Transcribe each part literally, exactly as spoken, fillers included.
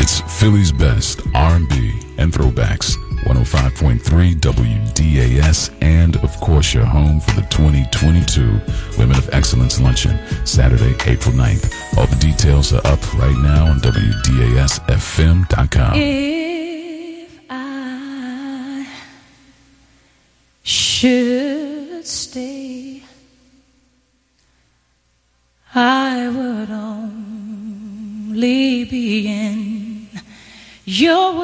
It's Philly's best R and B and throwbacks. one oh five point three W D A S, and of course your home for the twenty twenty-two Women of Excellence Luncheon, Saturday, April ninth. All the details are up right now on W D A S F M dot com. If I should stay, I would only be in your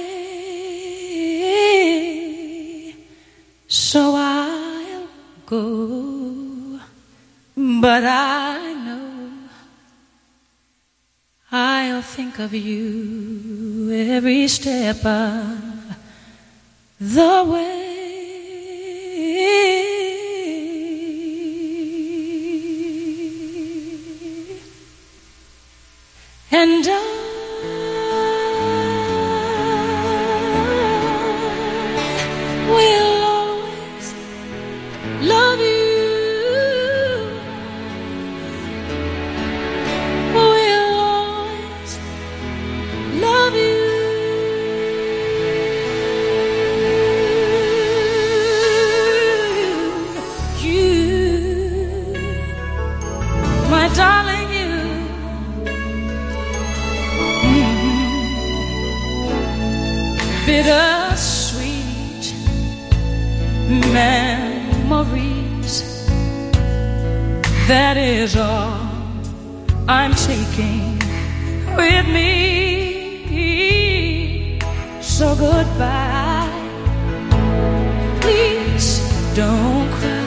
way, so I'll go, but I know I'll think of you every step of the way. And I will always love you. Will always love you. You, my darling, you. Bittersweet memories, that is all I'm taking with me. So goodbye, please don't cry.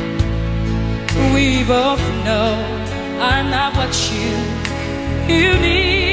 We both know I'm not what you, you need.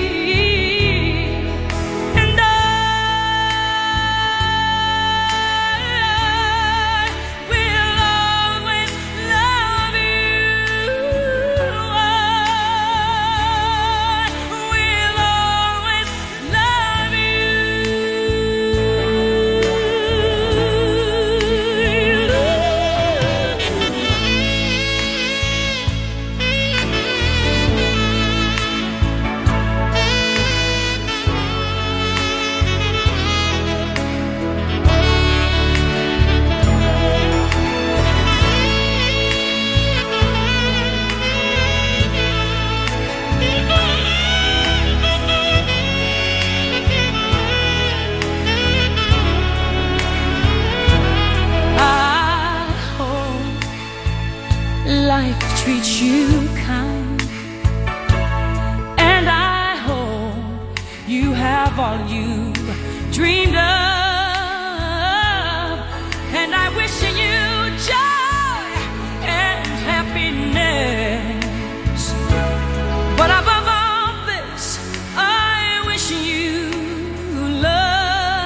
Treat you kind, and I hope you have all you dreamed of, and I wish you joy and happiness, but above all this I wish you love.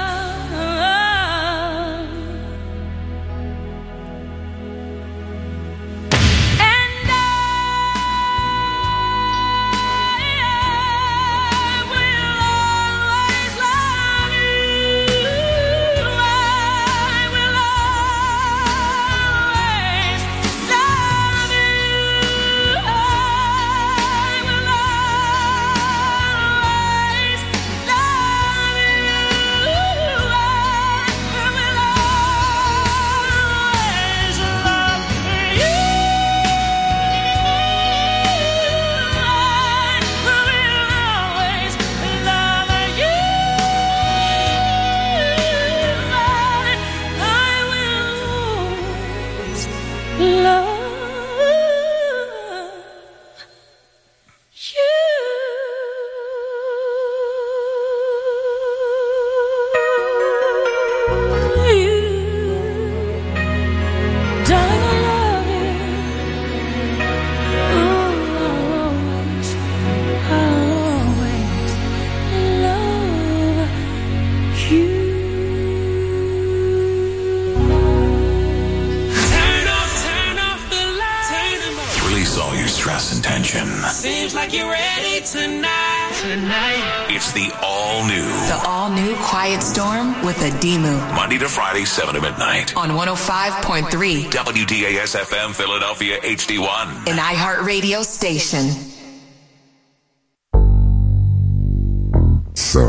Seems like you're ready tonight. Tonight. It's the all-new. The all-new Quiet Storm with Adimu. Monday to Friday, seven to midnight. On one oh five point three. W D A S F M, Philadelphia, H D one. An iHeartRadio station. So,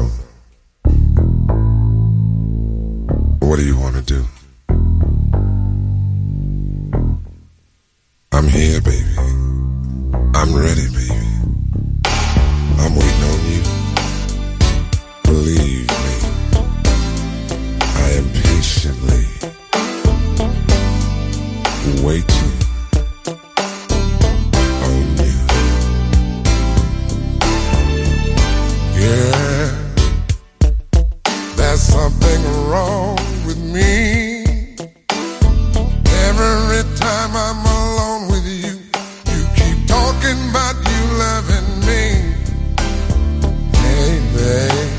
what do you want to do? I'm here, baby. I'm ready, baby. I'm waiting on you. Believe me, I am patiently waiting on you. Yeah, there's something wrong with me. Every time I'm alone with you, you keep talking about you loving me. Hey, babe,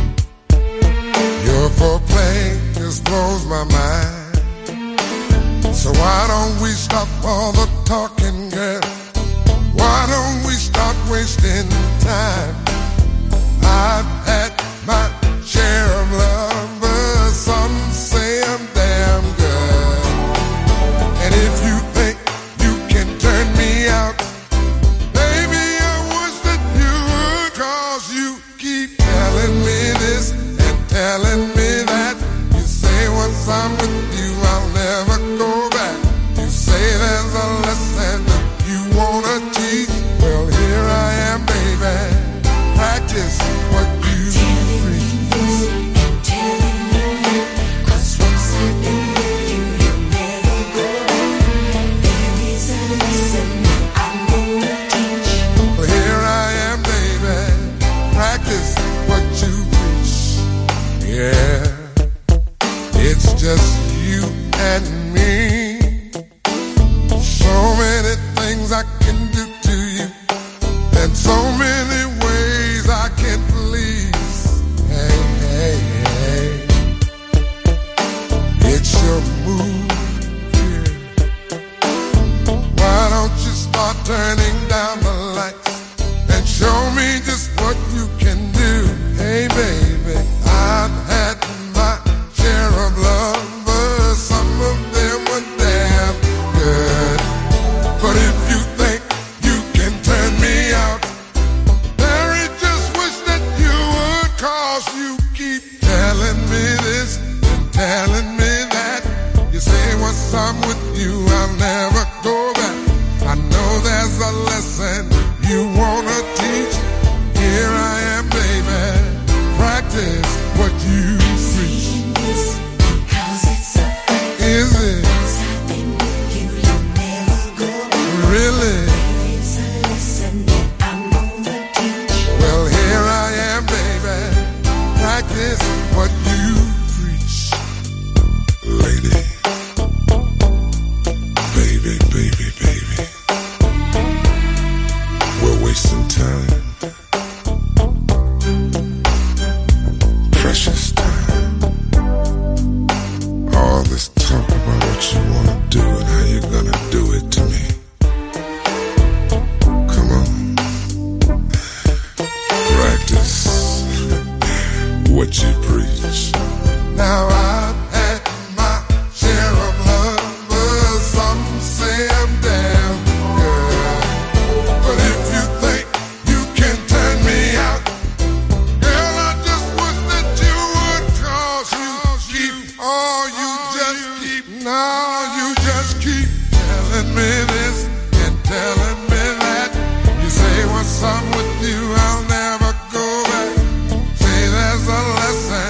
your foreplay just blows my mind. So why don't we stop all the talking, girl? Why don't we stop wasting time? I've had my share of lovers, some say I'm damn good. And if you think you can turn me out, baby, I wish that you would, 'cause you keep telling me this and telling me that. You say once I'm with you, I'll never go back. You say there's a lesson that you wanna teach. Well, here I am, baby. Practice what you preach. Well, here I am, baby. Practice what you preach. Yeah, it's just you and me. So many things I can do to you, and so many ways I can please. Hey, hey, hey, it's your mood, yeah. Why don't you start turning down the lights and show me just what you can do? Hey, baby, I've had my share of lovers, some of them were damn good. But if you think you can turn me out, Mary, just wish that you would, 'cause you keep telling me this and telling me that. You say once I'm with you, I'll never go back. I know there's a lesson you wanna teach. Here I am, baby. Practice what you preach. Is it? Really? Well, here I am, baby. Practice what you preach. Lady, baby, baby, baby, we're wasting time. Precious time. All this talk about what you wanna do and how you're gonna do it to me. Come on. Practice what you preach. Now I've had my share of lovers, some say I'm damn good. But if you think you can turn me out, girl, I just wish that you would, 'cause you keep, oh, you just keep, no, you just keep telling me this and telling me that. You say once I'm with you, I'll never go back. Say there's a lesson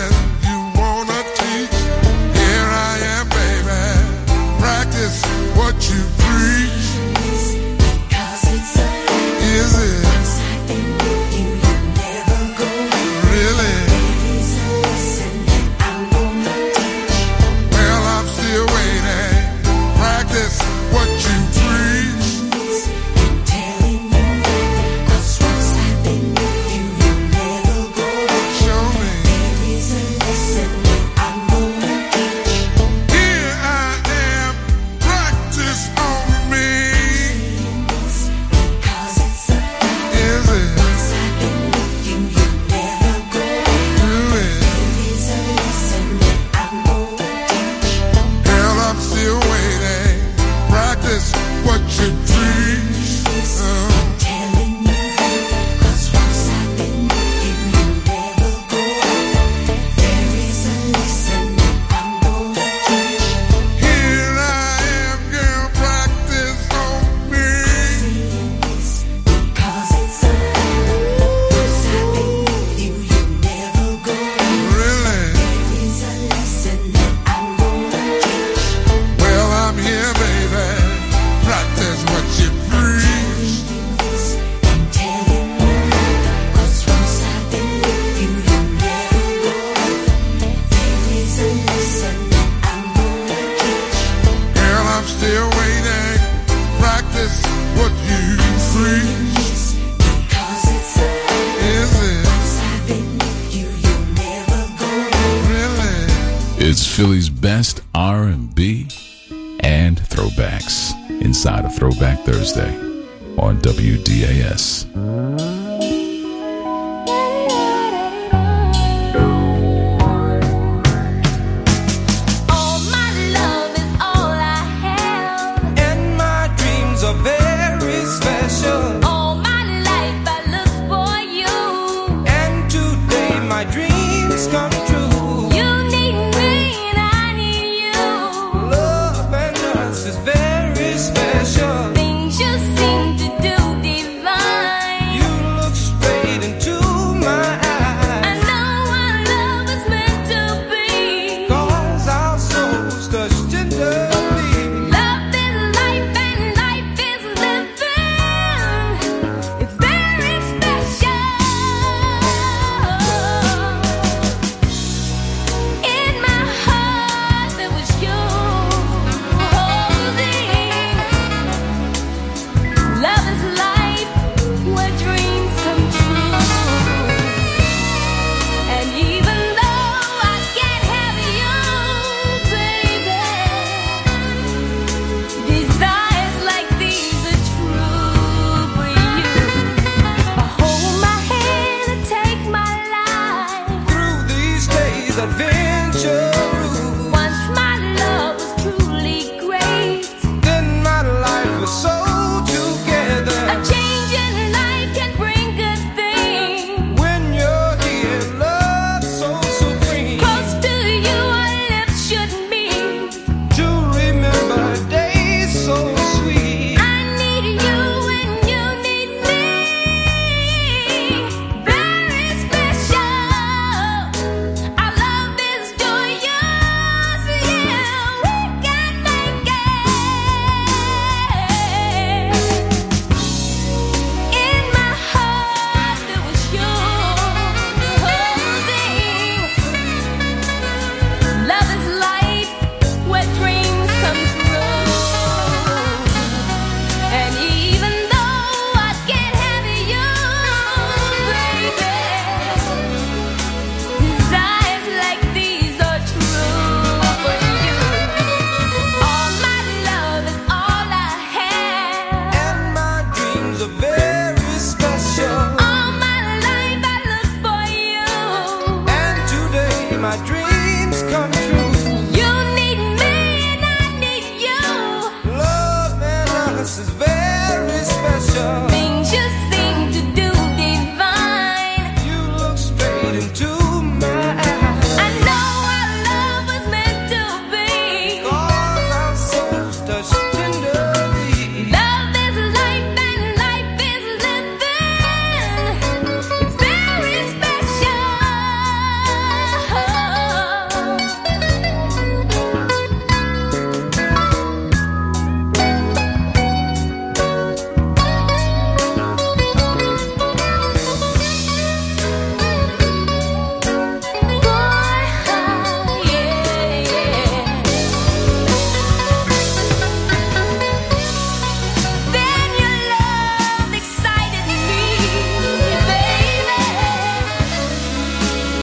Philly's best R and B and throwbacks inside of Throwback Thursday on W D A S. Things you seem to do divine. You look straight into